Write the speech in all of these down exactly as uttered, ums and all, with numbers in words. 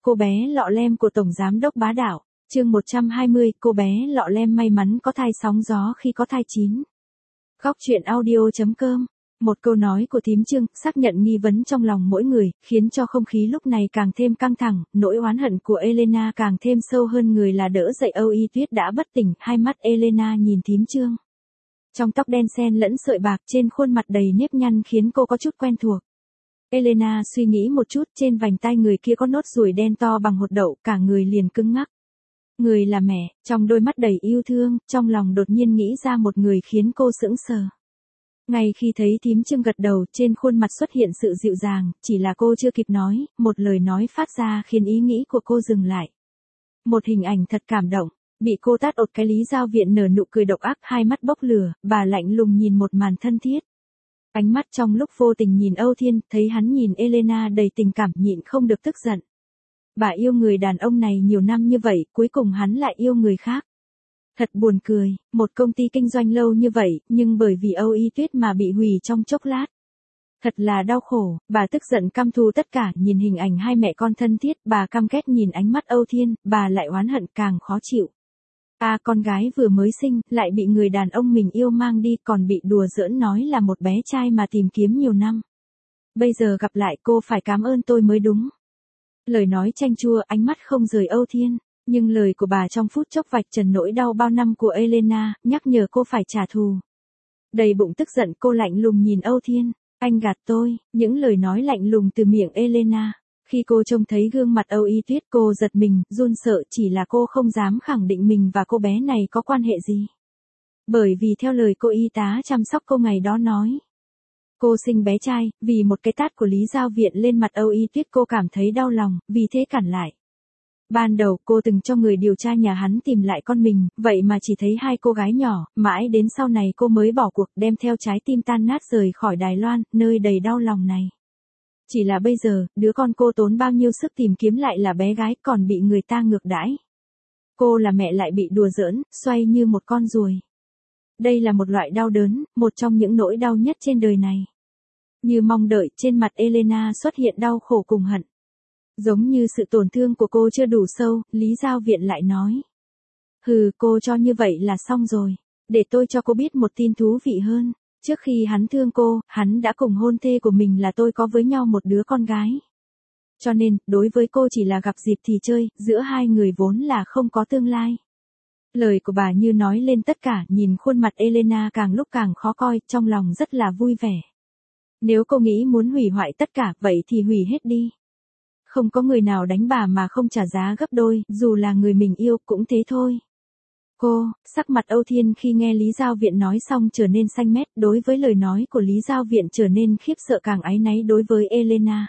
cô bé lọ lem của Tổng Giám đốc bá đạo. Chương một trăm hai mươi, cô bé lọ lem may mắn có thai sóng gió khi có thai chín. Góc truyện audio.com. Một câu nói của thím Trương, xác nhận nghi vấn trong lòng mỗi người, khiến cho không khí lúc này càng thêm căng thẳng, nỗi oán hận của Elena càng thêm sâu hơn. Người là đỡ dậy Âu Y Tuyết đã bất tỉnh, hai mắt Elena nhìn thím Trương. Trong tóc đen xen lẫn sợi bạc, trên khuôn mặt đầy nếp nhăn khiến cô có chút quen thuộc. Elena suy nghĩ một chút, trên vành tai người kia có nốt ruồi đen to bằng hột đậu, cả người liền cứng ngắc. Người là mẹ, trong đôi mắt đầy yêu thương, trong lòng đột nhiên nghĩ ra một người khiến cô sững sờ. Ngay khi thấy thím Trương gật đầu, trên khuôn mặt xuất hiện sự dịu dàng, chỉ là cô chưa kịp nói, một lời nói phát ra khiến ý nghĩ của cô dừng lại. Một hình ảnh thật cảm động, bị cô tát ột cái Lý Giao Viện nở nụ cười độc ác, hai mắt bốc lửa, bà lạnh lùng nhìn một màn thân thiết. Ánh mắt trong lúc vô tình nhìn Âu Thiên, thấy hắn nhìn Elena đầy tình cảm, nhịn không được tức giận. Bà yêu người đàn ông này nhiều năm như vậy, cuối cùng hắn lại yêu người khác. Thật buồn cười, một công ty kinh doanh lâu như vậy, nhưng bởi vì Âu Y Tuyết mà bị hủy trong chốc lát. Thật là đau khổ, bà tức giận căm thù tất cả, nhìn hình ảnh hai mẹ con thân thiết, bà căm ghét nhìn ánh mắt Âu Thiên, bà lại oán hận càng khó chịu. À, con gái vừa mới sinh, lại bị người đàn ông mình yêu mang đi, còn bị đùa giỡn nói là một bé trai mà tìm kiếm nhiều năm. Bây giờ gặp lại cô phải cảm ơn tôi mới đúng. Lời nói chanh chua, ánh mắt không rời Âu Thiên, nhưng lời của bà trong phút chốc vạch trần nỗi đau bao năm của Elena, nhắc nhở cô phải trả thù. Đầy bụng tức giận, cô lạnh lùng nhìn Âu Thiên, anh gạt tôi, những lời nói lạnh lùng từ miệng Elena. Khi cô trông thấy gương mặt Âu Y Tuyết, cô giật mình, run sợ, chỉ là cô không dám khẳng định mình và cô bé này có quan hệ gì. Bởi vì theo lời cô y tá chăm sóc cô ngày đó nói, cô sinh bé trai, vì một cái tát của Lý Giao Viện lên mặt Âu Y Tuyết cô cảm thấy đau lòng, vì thế cản lại. Ban đầu cô từng cho người điều tra nhà hắn tìm lại con mình, vậy mà chỉ thấy hai cô gái nhỏ, mãi đến sau này cô mới bỏ cuộc, đem theo trái tim tan nát rời khỏi Đài Loan, nơi đầy đau lòng này. Chỉ là bây giờ, đứa con cô tốn bao nhiêu sức tìm kiếm lại là bé gái, còn bị người ta ngược đãi. Cô là mẹ lại bị đùa giỡn, xoay như một con ruồi. Đây là một loại đau đớn, một trong những nỗi đau nhất trên đời này. Như mong đợi, trên mặt Elena xuất hiện đau khổ cùng hận. Giống như sự tổn thương của cô chưa đủ sâu, Lý Giao Viện lại nói. Hừ, cô cho như vậy là xong rồi. Để tôi cho cô biết một tin thú vị hơn. Trước khi hắn thương cô, hắn đã cùng hôn thê của mình là tôi có với nhau một đứa con gái. Cho nên, đối với cô chỉ là gặp dịp thì chơi, giữa hai người vốn là không có tương lai. Lời của bà như nói lên tất cả, nhìn khuôn mặt Elena càng lúc càng khó coi, trong lòng rất là vui vẻ. Nếu cô nghĩ muốn hủy hoại tất cả, vậy thì hủy hết đi. Không có người nào đánh bà mà không trả giá gấp đôi, dù là người mình yêu cũng thế thôi. Cô, sắc mặt Âu Thiên khi nghe Lý Giao Viện nói xong trở nên xanh mét, đối với lời nói của Lý Giao Viện trở nên khiếp sợ càng áy náy đối với Elena.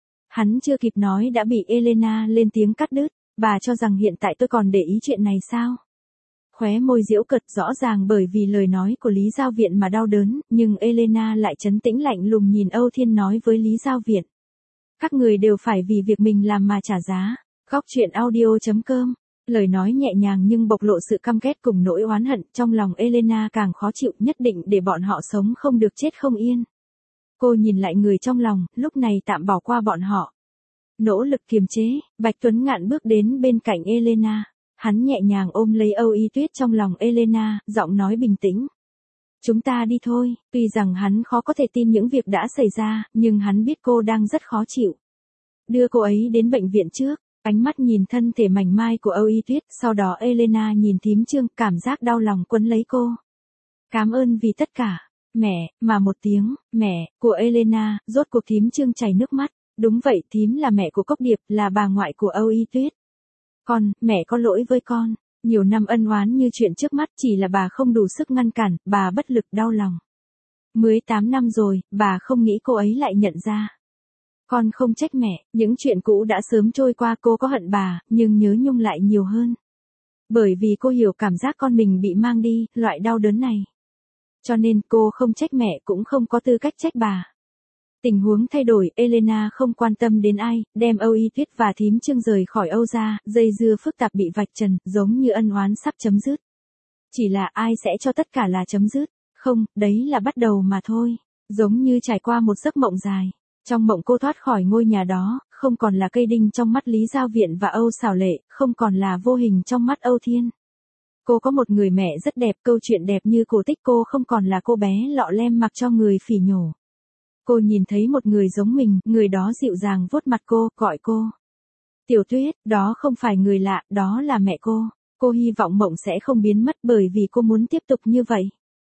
Hắn chưa kịp nói đã bị Elena lên tiếng cắt đứt, bà cho rằng hiện tại tôi còn để ý chuyện này sao? Khóe môi giễu cợt, rõ ràng bởi vì lời nói của Lý Giao Viện mà đau đớn, nhưng Elena lại trấn tĩnh lạnh lùng nhìn Âu Thiên nói với Lý Giao Viện. Các người đều phải vì việc mình làm mà trả giá. Góc truyện audio.com. Lời nói nhẹ nhàng nhưng bộc lộ sự căm ghét cùng nỗi oán hận, trong lòng Elena càng khó chịu, nhất định để bọn họ sống không được chết không yên. Cô nhìn lại người trong lòng, lúc này tạm bỏ qua bọn họ. Nỗ lực kiềm chế, Bạch Tuấn Ngạn bước đến bên cạnh Elena. Hắn nhẹ nhàng ôm lấy Âu Y Tuyết trong lòng Elena, giọng nói bình tĩnh. Chúng ta đi thôi, tuy rằng hắn khó có thể tin những việc đã xảy ra, nhưng hắn biết cô đang rất khó chịu. Đưa cô ấy đến bệnh viện trước. Ánh mắt nhìn thân thể mảnh mai của Âu Y Tuyết, sau đó Elena nhìn thím Trương, cảm giác đau lòng quấn lấy cô. Cảm ơn vì tất cả. Mẹ, mà một tiếng, mẹ, của Elena, rốt cuộc thím Trương chảy nước mắt. Đúng vậy, thím là mẹ của Cốc Điệp, là bà ngoại của Âu Y Tuyết. Con, mẹ có lỗi với con. Nhiều năm ân oán như chuyện trước mắt, chỉ là bà không đủ sức ngăn cản, bà bất lực đau lòng. mười tám năm rồi, bà không nghĩ cô ấy lại nhận ra. Con không trách mẹ, những chuyện cũ đã sớm trôi qua, cô có hận bà, nhưng nhớ nhung lại nhiều hơn. Bởi vì cô hiểu cảm giác con mình bị mang đi, loại đau đớn này. Cho nên cô không trách mẹ cũng không có tư cách trách bà. Tình huống thay đổi, Elena không quan tâm đến ai, đem Âu Y Tuyết và thím Trương rời khỏi Âu gia, dây dưa phức tạp bị vạch trần, giống như ân oán sắp chấm dứt. Chỉ là ai sẽ cho tất cả là chấm dứt? Không, đấy là bắt đầu mà thôi. Giống như trải qua một giấc mộng dài. Trong mộng cô thoát khỏi ngôi nhà đó, không còn là cây đinh trong mắt Lý Giao Viện và Âu Xảo Lệ, không còn là vô hình trong mắt Âu Thiên. Cô có một người mẹ rất đẹp, câu chuyện đẹp như cổ tích, cô không còn là cô bé lọ lem mặc cho người phỉ nhổ. Cô nhìn thấy một người giống mình, người đó dịu dàng vuốt mặt cô, gọi cô. Tiểu Tuyết, đó không phải người lạ, đó là mẹ cô. Cô hy vọng mộng sẽ không biến mất bởi vì cô muốn tiếp tục như vậy.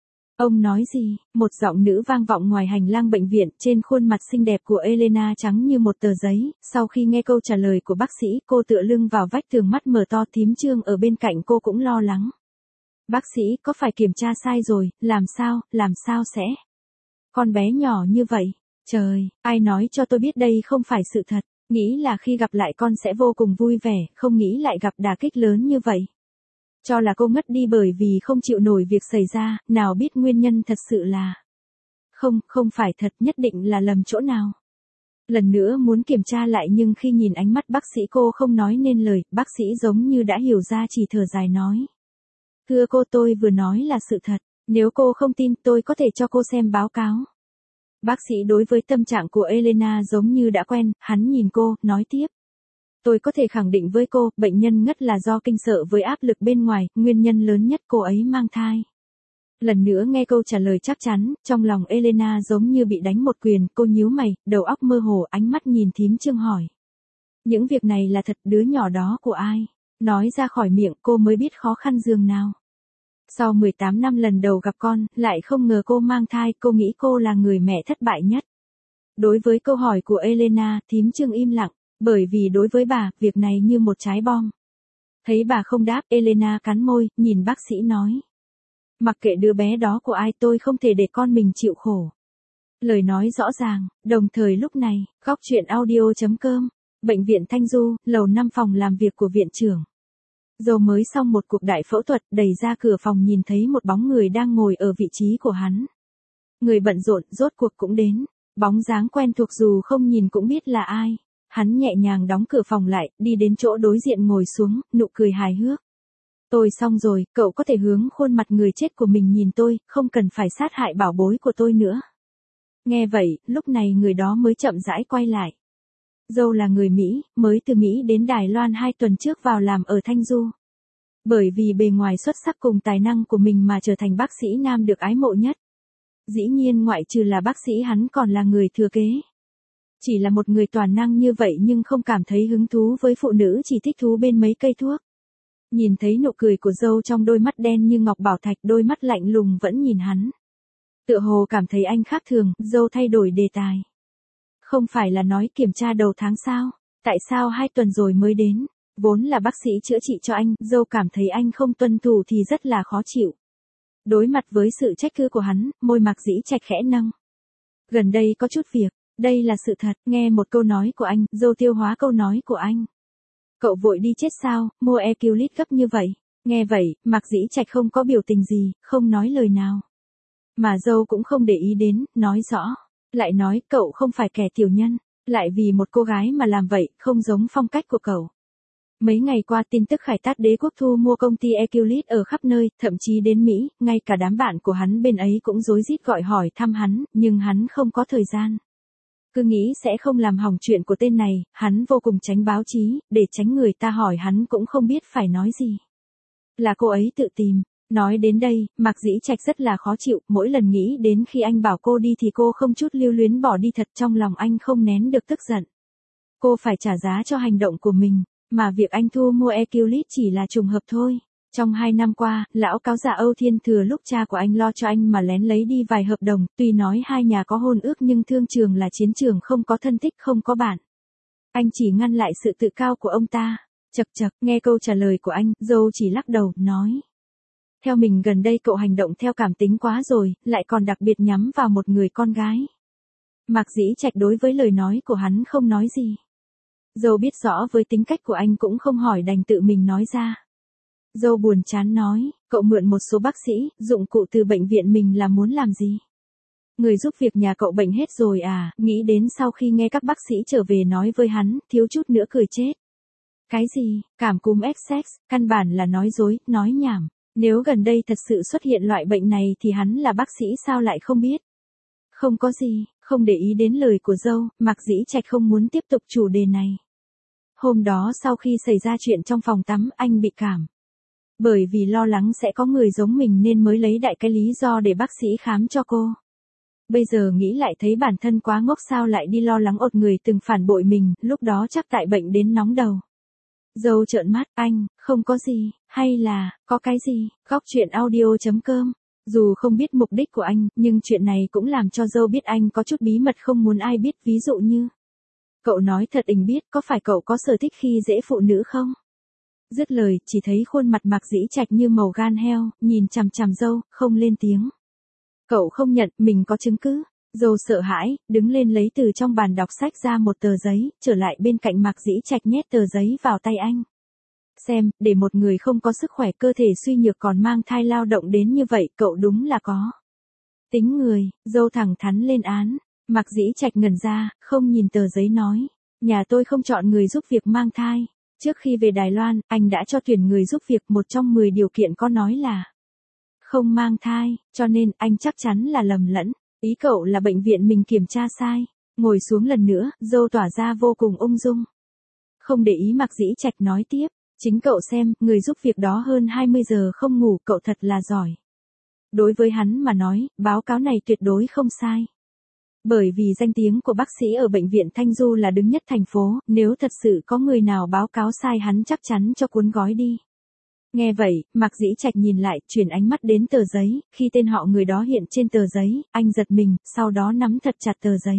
Ông nói gì? Một giọng nữ vang vọng ngoài hành lang bệnh viện, trên khuôn mặt xinh đẹp của Elena trắng như một tờ giấy. Sau khi nghe câu trả lời của bác sĩ, cô tựa lưng vào vách tường, mắt mở to. Thím Trương ở bên cạnh cô cũng lo lắng. Bác sĩ, có phải kiểm tra sai rồi, làm sao, làm sao sẽ? Con bé nhỏ như vậy, trời, ai nói cho tôi biết đây không phải sự thật, nghĩ là khi gặp lại con sẽ vô cùng vui vẻ, không nghĩ lại gặp đả kích lớn như vậy. Cho là cô ngất đi bởi vì không chịu nổi việc xảy ra, nào biết nguyên nhân thật sự là... Không, không phải thật, nhất định là lầm chỗ nào. Lần nữa muốn kiểm tra lại nhưng khi nhìn ánh mắt bác sĩ cô không nói nên lời, bác sĩ giống như đã hiểu ra chỉ thở dài nói. Thưa cô, tôi vừa nói là sự thật, nếu cô không tin tôi có thể cho cô xem báo cáo. Bác sĩ đối với tâm trạng của Elena giống như đã quen, hắn nhìn cô, nói tiếp. Tôi có thể khẳng định với cô, bệnh nhân ngất là do kinh sợ với áp lực bên ngoài, nguyên nhân lớn nhất cô ấy mang thai. Lần nữa nghe câu trả lời chắc chắn, trong lòng Elena giống như bị đánh một quyền, cô nhíu mày, đầu óc mơ hồ, ánh mắt nhìn thím Trương hỏi. Những việc này là thật, đứa nhỏ đó của ai? Nói ra khỏi miệng cô mới biết khó khăn dường nào. Sau mười tám năm lần đầu gặp con, lại không ngờ cô mang thai, cô nghĩ cô là người mẹ thất bại nhất. Đối với câu hỏi của Elena, thím Trương im lặng, bởi vì đối với bà, việc này như một trái bom. Thấy bà không đáp, Elena cắn môi, nhìn bác sĩ nói. Mặc kệ đứa bé đó của ai, tôi không thể để con mình chịu khổ. Lời nói rõ ràng, đồng thời lúc này, góc truyện audio chấm com, bệnh viện Thanh Du, lầu năm phòng làm việc của viện trưởng. Dâu mới xong một cuộc đại phẫu thuật, đẩy ra cửa phòng nhìn thấy một bóng người đang ngồi ở vị trí của hắn. Người bận rộn, rốt cuộc cũng đến. Bóng dáng quen thuộc dù không nhìn cũng biết là ai. Hắn nhẹ nhàng đóng cửa phòng lại, đi đến chỗ đối diện ngồi xuống, nụ cười hài hước. Tôi xong rồi, cậu có thể hướng khuôn mặt người chết của mình nhìn tôi, không cần phải sát hại bảo bối của tôi nữa. Nghe vậy, lúc này người đó mới chậm rãi quay lại. Dâu là người Mỹ, mới từ Mỹ đến Đài Loan hai tuần trước vào làm ở Thanh Du. Bởi vì bề ngoài xuất sắc cùng tài năng của mình mà trở thành bác sĩ nam được ái mộ nhất. Dĩ nhiên ngoại trừ là bác sĩ hắn còn là người thừa kế. Chỉ là một người toàn năng như vậy nhưng không cảm thấy hứng thú với phụ nữ, chỉ thích thú bên mấy cây thuốc. Nhìn thấy nụ cười của dâu trong đôi mắt đen như ngọc bảo thạch, đôi mắt lạnh lùng vẫn nhìn hắn. Tựa hồ cảm thấy anh khác thường, dâu thay đổi đề tài. Không phải là nói kiểm tra đầu tháng sao? Tại sao hai tuần rồi mới đến? Vốn là bác sĩ chữa trị cho anh, dâu cảm thấy anh không tuân thủ thì rất là khó chịu. Đối mặt với sự trách cứ của hắn, môi Mạc Dĩ Trạch khẽ nâng. Gần đây có chút việc, đây là sự thật, nghe một câu nói của anh, dâu tiêu hóa câu nói của anh. Cậu vội đi chết sao, mua Eculit gấp như vậy. Nghe vậy, Mạc Dĩ Trạch không có biểu tình gì, không nói lời nào. Mà dâu cũng không để ý đến, nói rõ. Lại nói cậu không phải kẻ tiểu nhân, lại vì một cô gái mà làm vậy, không giống phong cách của cậu. Mấy ngày qua tin tức Khải Tát Đế quốc thu mua công ty Eculit ở khắp nơi, thậm chí đến Mỹ, ngay cả đám bạn của hắn bên ấy cũng rối rít gọi hỏi thăm hắn, nhưng hắn không có thời gian. Cứ nghĩ sẽ không làm hỏng chuyện của tên này, hắn vô cùng tránh báo chí, để tránh người ta hỏi hắn cũng không biết phải nói gì. Là cô ấy tự tìm. Nói đến đây, Mạc Dĩ Trạch rất là khó chịu, mỗi lần nghĩ đến khi anh bảo cô đi thì cô không chút lưu luyến bỏ đi, thật trong lòng anh không nén được tức giận. Cô phải trả giá cho hành động của mình, mà việc anh thu mua Eculit chỉ là trùng hợp thôi. Trong hai năm qua, lão cáo già Âu Thiên thừa lúc cha của anh lo cho anh mà lén lấy đi vài hợp đồng, tuy nói hai nhà có hôn ước nhưng thương trường là chiến trường, không có thân thích, không có bạn. Anh chỉ ngăn lại sự tự cao của ông ta. Chậc chậc, nghe câu trả lời của anh, dâu chỉ lắc đầu, nói. Theo mình gần đây cậu hành động theo cảm tính quá rồi, lại còn đặc biệt nhắm vào một người con gái. Mạc Dĩ Trạch đối với lời nói của hắn không nói gì. Dâu biết rõ với tính cách của anh cũng không hỏi, đành tự mình nói ra. Dâu buồn chán nói, cậu mượn một số bác sĩ, dụng cụ từ bệnh viện mình là muốn làm gì? Người giúp việc nhà cậu bệnh hết rồi à, nghĩ đến sau khi nghe các bác sĩ trở về nói với hắn, thiếu chút nữa cười chết. Cái gì, cảm cúm Essex, căn bản là nói dối, nói nhảm. Nếu gần đây thật sự xuất hiện loại bệnh này thì hắn là bác sĩ sao lại không biết? Không có gì, Không để ý đến lời của dâu, Mạc Dĩ Trạch không muốn tiếp tục chủ đề này. Hôm đó sau khi xảy ra chuyện trong phòng tắm, anh bị cảm. Bởi vì lo lắng sẽ có người giống mình nên mới lấy đại cái lý do để bác sĩ khám cho cô. Bây giờ nghĩ lại thấy bản thân quá ngốc, sao lại đi lo lắng ột người từng phản bội mình, lúc đó chắc tại bệnh đến nóng đầu. Dâu trợn mắt, anh, không có gì, hay là, có cái gì, góc chuyện audio chấm com. Dù không biết mục đích của anh, nhưng chuyện này cũng làm cho dâu biết anh có chút bí mật không muốn ai biết, ví dụ như. Cậu nói thật tình biết, có phải cậu có sở thích khi dễ phụ nữ không? Dứt lời, chỉ thấy khuôn mặt Mạc Dĩ Trạch như màu gan heo, nhìn chằm chằm dâu, không lên tiếng. Cậu không nhận, mình có chứng cứ. Dâu sợ hãi, đứng lên lấy từ trong bàn đọc sách ra một tờ giấy, trở lại bên cạnh Mạc Dĩ Trạch nhét tờ giấy vào tay anh. Xem, để một người không có sức khỏe, cơ thể suy nhược còn mang thai lao động đến như vậy, cậu đúng là có tính người. Dâu thẳng thắn lên án. Mạc Dĩ Trạch ngẩn ra, không nhìn tờ giấy nói. Nhà tôi không chọn người giúp việc mang thai. Trước khi về Đài Loan, anh đã cho tuyển người giúp việc, một trong mười điều kiện có nói là không mang thai, cho nên anh chắc chắn là lầm lẫn. Ý cậu là bệnh viện mình kiểm tra sai. Ngồi xuống lần nữa, dâu tỏa ra vô cùng ung dung. Không để ý Mạc Dĩ Trạch nói tiếp. Chính cậu xem, người giúp việc đó hơn hai mươi giờ không ngủ, cậu thật là giỏi. Đối với hắn mà nói, báo cáo này tuyệt đối không sai. Bởi vì danh tiếng của bác sĩ ở bệnh viện Thanh Du là đứng nhất thành phố, nếu thật sự có người nào báo cáo sai hắn chắc chắn cho cuốn gói đi. Nghe vậy, Mạc Dĩ Trạch nhìn lại, chuyển ánh mắt đến tờ giấy, khi tên họ người đó hiện trên tờ giấy, anh giật mình, sau đó nắm thật chặt tờ giấy.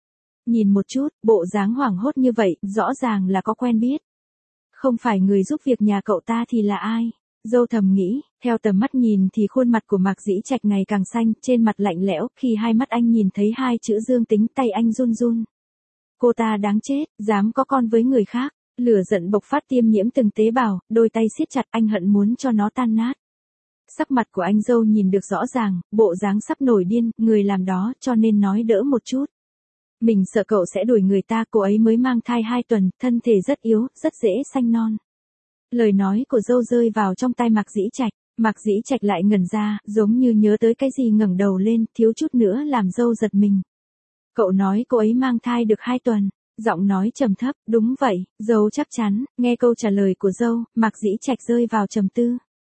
Nhìn một chút, bộ dáng hoảng hốt như vậy, rõ ràng là có quen biết. Không phải người giúp việc nhà cậu ta thì là ai? Dâu thầm nghĩ, theo tầm mắt nhìn thì khuôn mặt của Mạc Dĩ Trạch ngày càng xanh, trên mặt lạnh lẽo, khi hai mắt anh nhìn thấy hai chữ dương tính, tay anh run run. Cô ta đáng chết, dám có con với người khác, lửa giận bộc phát tiêm nhiễm từng tế bào, đôi tay siết chặt, anh hận muốn cho nó tan nát. Sắc mặt của anh dâu nhìn được rõ ràng, bộ dáng sắp nổi điên, người làm đó, cho nên nói đỡ một chút. Mình sợ cậu sẽ đuổi người ta, cô ấy mới mang thai hai tuần, thân thể rất yếu, rất dễ sanh non. Lời nói của dâu rơi vào trong tai Mạc Dĩ Trạch, Mạc Dĩ Trạch lại ngẩn ra, giống như nhớ tới cái gì ngẩng đầu lên, thiếu chút nữa làm dâu giật mình. Cậu nói cô ấy mang thai được hai tuần, giọng nói trầm thấp, đúng vậy, dâu chắc chắn. Nghe câu trả lời của dâu, Mạc Dĩ Trạch rơi vào trầm tư.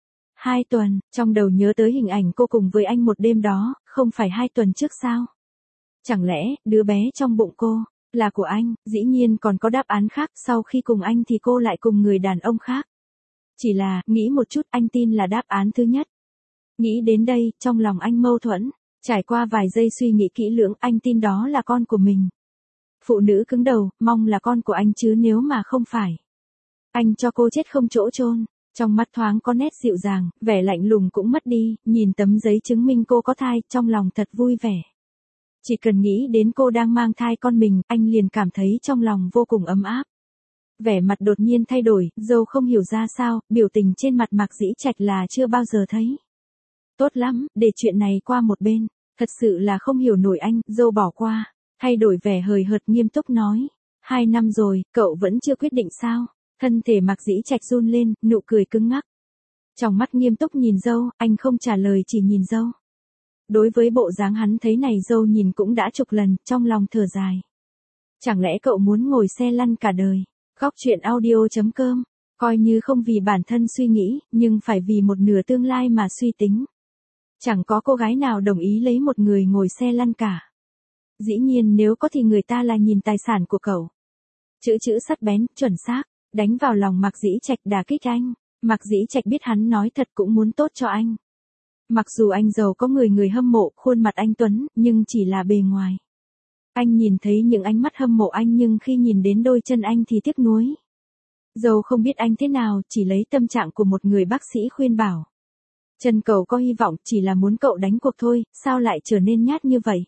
Hai tuần, trong đầu nhớ tới hình ảnh cô cùng với anh một đêm đó, không phải hai tuần trước sao? Chẳng lẽ, đứa bé trong bụng cô, là của anh? Dĩ nhiên còn có đáp án khác, sau khi cùng anh thì cô lại cùng người đàn ông khác. Chỉ là, nghĩ một chút, anh tin là đáp án thứ nhất. Nghĩ đến đây, trong lòng anh mâu thuẫn. Trải qua vài giây suy nghĩ kỹ lưỡng, anh tin đó là con của mình. Phụ nữ cứng đầu, mong là con của anh chứ nếu mà không phải. Anh cho cô chết không chỗ chôn. Trong mắt thoáng có nét dịu dàng, vẻ lạnh lùng cũng mất đi, nhìn tấm giấy chứng minh cô có thai, trong lòng thật vui vẻ. Chỉ cần nghĩ đến cô đang mang thai con mình, anh liền cảm thấy trong lòng vô cùng ấm áp. Vẻ mặt đột nhiên thay đổi, dâu không hiểu ra sao, biểu tình trên mặt Mạc Dĩ Trạch là chưa bao giờ thấy. Tốt lắm, để chuyện này qua một bên, thật sự là không hiểu nổi anh, dâu bỏ qua, thay đổi vẻ hời hợt nghiêm túc nói. Hai năm rồi, cậu vẫn chưa quyết định sao? Thân thể Mạc Dĩ Trạch run lên, nụ cười cứng ngắc. Trong mắt nghiêm túc nhìn dâu, anh không trả lời chỉ nhìn dâu. Đối với bộ dáng hắn thấy này dâu nhìn cũng đã chục lần, trong lòng thở dài. Chẳng lẽ cậu muốn ngồi xe lăn cả đời? Góc chuyện audio chấm com, coi như không vì bản thân suy nghĩ, nhưng phải vì một nửa tương lai mà suy tính. Chẳng có cô gái nào đồng ý lấy một người ngồi xe lăn cả. Dĩ nhiên nếu có thì người ta là nhìn tài sản của cậu. Chữ chữ sắc bén, chuẩn xác, đánh vào lòng Mạc Dĩ Trạch, đả kích anh. Mạc Dĩ Trạch biết hắn nói thật cũng muốn tốt cho anh. Mặc dù anh giàu có người người hâm mộ, khuôn mặt anh tuấn, nhưng chỉ là bề ngoài. Anh nhìn thấy những ánh mắt hâm mộ anh nhưng khi nhìn đến đôi chân anh thì tiếc nuối. Dâu không biết anh thế nào, chỉ lấy tâm trạng của một người bác sĩ khuyên bảo. Chân cậu có hy vọng, chỉ là muốn cậu đánh cuộc thôi, sao lại trở nên nhát như vậy?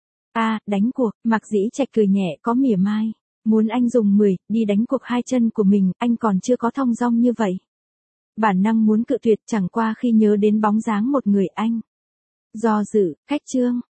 À, đánh cuộc, Mạc Dĩ Trạch cười nhẹ có mỉa mai. Muốn anh dùng mười, đi đánh cuộc hai chân của mình, anh còn chưa có thong dong như vậy. Bản năng muốn cự tuyệt, chẳng qua khi nhớ đến bóng dáng một người anh. Do dự, khách trương,